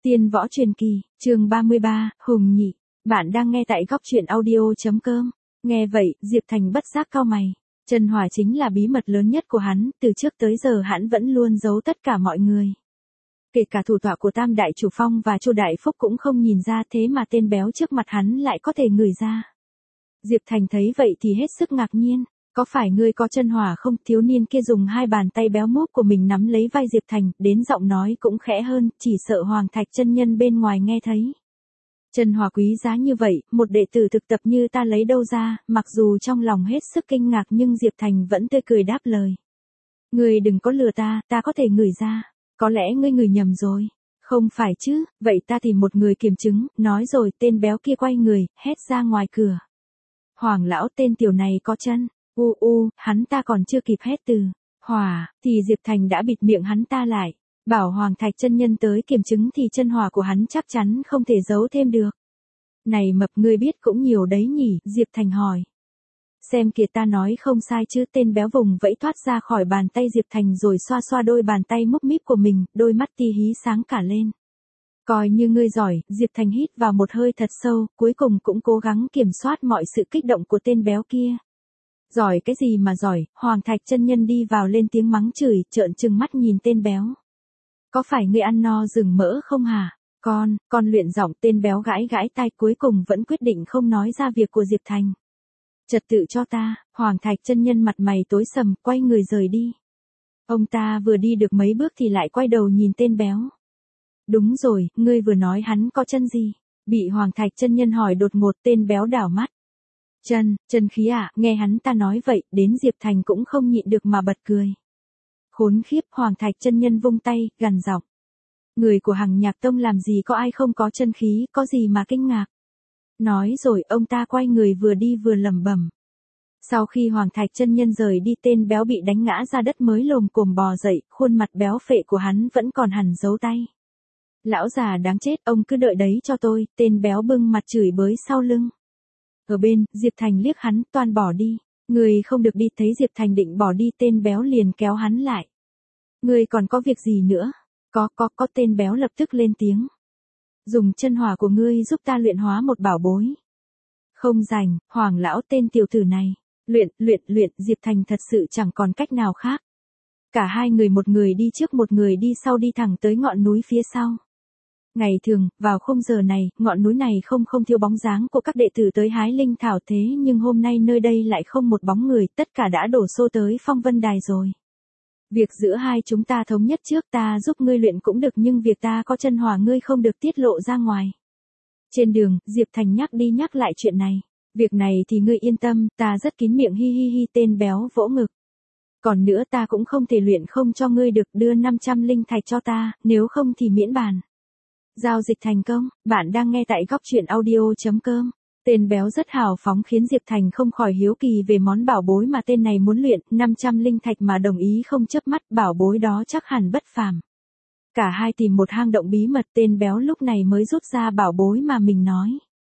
Tiên võ truyền kỳ, chương 33, Hùng Nhị. Bạn đang nghe tại góc truyện audio.com. Nghe vậy, Diệp Thành bất giác cau mày. Chân hỏa chính là bí mật lớn nhất của hắn, từ trước tới giờ hắn vẫn luôn giấu tất cả mọi người. Kể cả thủ tọa của Tam Đại Chủ Phong và Chu Đại Phúc cũng không nhìn ra, thế mà tên béo trước mặt hắn lại có thể ngửi ra. Diệp Thành thấy vậy thì hết sức ngạc nhiên. Có phải ngươi có chân hỏa không? Thiếu niên kia dùng hai bàn tay béo múp của mình nắm lấy vai Diệp Thành, đến giọng nói cũng khẽ hơn, chỉ sợ Hoàng Thạch chân nhân bên ngoài nghe thấy. Chân hỏa quý giá như vậy, một đệ tử thực tập như ta lấy đâu ra? Mặc dù trong lòng hết sức kinh ngạc nhưng Diệp Thành vẫn tươi cười đáp lời. Ngươi đừng có lừa ta, ta có thể ngửi ra. Có lẽ ngươi ngửi nhầm rồi. Không phải chứ, vậy ta tìm một người kiểm chứng. Nói rồi tên béo kia quay người, hét ra ngoài cửa. Hoàng lão, tên tiểu này có chân. Hắn ta còn chưa kịp hét từ hỏa, thì Diệp Thành đã bịt miệng hắn ta lại. Bảo Hoàng Thạch chân nhân tới kiểm chứng thì chân hỏa của hắn chắc chắn không thể giấu thêm được. Này mập, ngươi biết cũng nhiều đấy nhỉ? Diệp Thành hỏi. Xem kìa, ta nói không sai chứ? Tên béo vùng vẫy thoát ra khỏi bàn tay Diệp Thành rồi xoa xoa đôi bàn tay múp míp của mình, đôi mắt tí hí sáng cả lên. Coi như ngươi giỏi. Diệp Thành hít vào một hơi thật sâu, cuối cùng cũng cố gắng kiểm soát mọi sự kích động của tên béo kia. Giỏi cái gì mà giỏi? Hoàng Thạch chân nhân đi vào lên tiếng mắng chửi, trợn trừng mắt nhìn tên béo. Có phải ngươi ăn no rừng mỡ không hả? Con luyện giọng. Tên béo gãi gãi tai, cuối cùng vẫn quyết định không nói ra việc của Diệp Thành. Trật tự cho ta. Hoàng Thạch chân nhân mặt mày tối sầm, quay người rời đi. Ông ta vừa đi được mấy bước thì lại quay đầu nhìn tên béo. Đúng rồi, ngươi vừa nói hắn có chân gì? Bị Hoàng Thạch chân nhân hỏi đột ngột, tên béo đảo mắt. Chân khí à? Nghe hắn ta nói vậy, đến Diệp Thành cũng không nhịn được mà bật cười. Khốn khiếp! Hoàng Thạch chân nhân vung tay, gằn giọng. Người của Hằng Nhạc Tông làm gì có ai không có chân khí, có gì mà kinh ngạc. Nói rồi ông ta quay người vừa đi vừa lẩm bẩm. Sau khi Hoàng Thạch chân nhân rời đi, tên béo bị đánh ngã ra đất mới lồm cồm bò dậy, khuôn mặt béo phệ của hắn vẫn còn hằn dấu tay. Lão già đáng chết, ông cứ đợi đấy cho tôi. Tên béo bưng mặt chửi bới sau lưng. Ở bên, Diệp Thành liếc hắn, toan bỏ đi. Người không được đi. Thấy Diệp Thành định bỏ đi, tên béo liền kéo hắn lại. Người còn có việc gì nữa? Có. Tên béo lập tức lên tiếng. Dùng chân hỏa của ngươi giúp ta luyện hóa một bảo bối. Không rảnh. Hoàng lão, tên tiểu tử này. Luyện. Diệp Thành thật sự chẳng còn cách nào khác. Cả hai người, một người đi trước một người đi sau, đi thẳng tới ngọn núi phía sau. Ngày thường, vào khung giờ này, ngọn núi này không thiếu bóng dáng của các đệ tử tới hái linh thảo, thế nhưng hôm nay nơi đây lại không một bóng người, tất cả đã đổ xô tới Phong Vân Đài rồi. Việc giữa hai chúng ta thống nhất trước, ta giúp ngươi luyện cũng được, nhưng việc ta có chân hỏa ngươi không được tiết lộ ra ngoài. Trên đường, Diệp Thành nhắc đi nhắc lại chuyện này. Việc này thì ngươi yên tâm, ta rất kín miệng. Hi. Tên béo vỗ ngực. Còn nữa, ta cũng không thể luyện không cho ngươi được, đưa 500 linh thạch cho ta, nếu không thì miễn bàn. Giao dịch thành công. Bạn đang nghe tại góc truyện audio.com. Tên béo rất hào phóng khiến Diệp Thành không khỏi hiếu kỳ về món bảo bối mà tên này muốn luyện. 500 linh thạch mà đồng ý không chớp mắt, bảo bối đó chắc hẳn bất phàm. Cả hai tìm một hang động bí mật, tên béo lúc này mới rút ra bảo bối mà mình nói.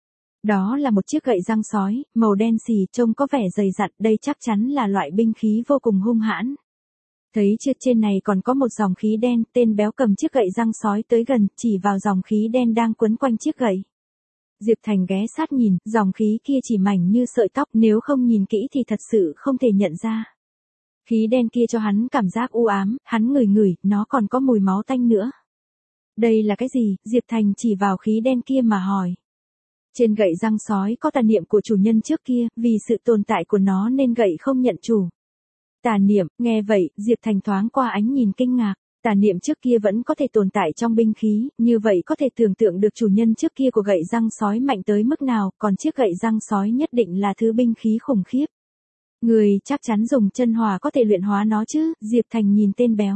Đó là một chiếc gậy răng sói, màu đen xì, trông có vẻ dày dặn. Đây chắc chắn là loại binh khí vô cùng hung hãn. Thấy chưa, trên này còn có một dòng khí đen. Tên béo cầm chiếc gậy răng sói tới gần, chỉ vào dòng khí đen đang quấn quanh chiếc gậy. Diệp Thành ghé sát nhìn, dòng khí kia chỉ mảnh như sợi tóc, nếu không nhìn kỹ thì thật sự không thể nhận ra. Khí đen kia cho hắn cảm giác u ám, hắn ngửi, nó còn có mùi máu tanh nữa. Đây là cái gì? Diệp Thành chỉ vào khí đen kia mà hỏi. Trên gậy răng sói có tà niệm của chủ nhân trước kia, vì sự tồn tại của nó nên gậy không nhận chủ. Tà niệm. Nghe vậy, Diệp Thành thoáng qua ánh nhìn kinh ngạc. Tà niệm trước kia vẫn có thể tồn tại trong binh khí, như vậy có thể tưởng tượng được chủ nhân trước kia của gậy răng sói mạnh tới mức nào, còn chiếc gậy răng sói nhất định là thứ binh khí khủng khiếp. Người chắc chắn dùng chân hỏa có thể luyện hóa nó chứ? Diệp Thành nhìn tên béo.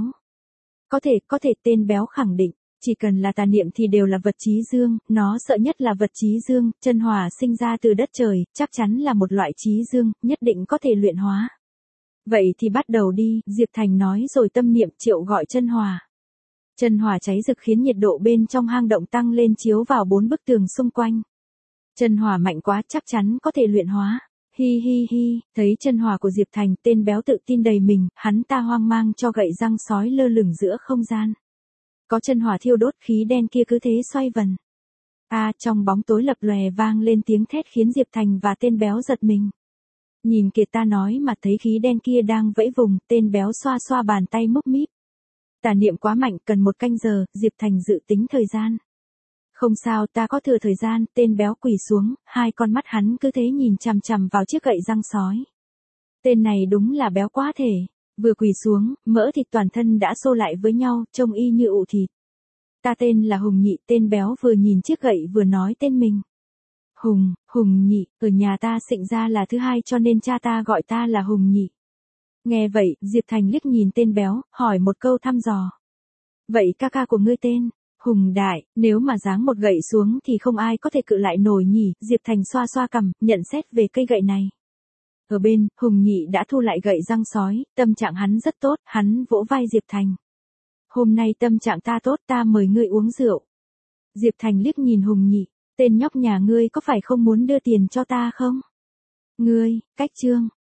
Có thể, tên béo khẳng định. Chỉ cần là tà niệm thì đều là vật chí dương, nó sợ nhất là vật chí dương. Chân hỏa sinh ra từ đất trời, chắc chắn là một loại chí dương, nhất định có thể luyện hóa. Vậy thì bắt đầu đi, Diệp Thành nói rồi tâm niệm triệu gọi chân hỏa. Chân hỏa cháy rực khiến nhiệt độ bên trong hang động tăng lên, chiếu vào 4 bức tường xung quanh. Chân hỏa mạnh quá, chắc chắn có thể luyện hóa. Hi. Thấy chân hỏa của Diệp Thành, tên béo tự tin đầy mình, hắn ta hoang mang cho gậy răng sói lơ lửng giữa không gian. có chân hỏa thiêu đốt, khí đen kia cứ thế xoay vần. Trong bóng tối lập lòe vang lên tiếng thét khiến Diệp Thành và tên béo giật mình. Nhìn kìa, ta nói mà, thấy khí đen kia đang vẫy vùng, tên béo xoa xoa bàn tay múc míp. Tà niệm quá mạnh, cần 1 canh giờ, Diệp Thành dự tính thời gian. Không sao, ta có thừa thời gian, tên béo quỳ xuống, 2 con mắt hắn cứ thế nhìn chằm chằm vào chiếc gậy răng sói. Tên này đúng là béo quá thể, vừa quỳ xuống, mỡ thịt toàn thân đã xô lại với nhau, trông y như ụ thịt. Ta tên là Hùng Nhị, tên béo vừa nhìn chiếc gậy vừa nói tên mình. Hùng Nhị, ở nhà ta sinh ra là thứ 2 cho nên cha ta gọi ta là Hùng Nhị. Nghe vậy, Diệp Thành liếc nhìn tên béo, hỏi một câu thăm dò. Vậy ca ca của ngươi tên? Hùng Đại, nếu mà giáng một gậy xuống thì không ai có thể cự lại nổi nhỉ. Diệp Thành xoa xoa cằm, nhận xét về cây gậy này. Ở bên, Hùng Nhị đã thu lại gậy răng sói, tâm trạng hắn rất tốt, hắn vỗ vai Diệp Thành. Hôm nay tâm trạng ta tốt, ta mời ngươi uống rượu. Diệp Thành liếc nhìn Hùng Nhị, tên nhóc nhà ngươi có phải không muốn đưa tiền cho ta không? Ngươi, cách chương.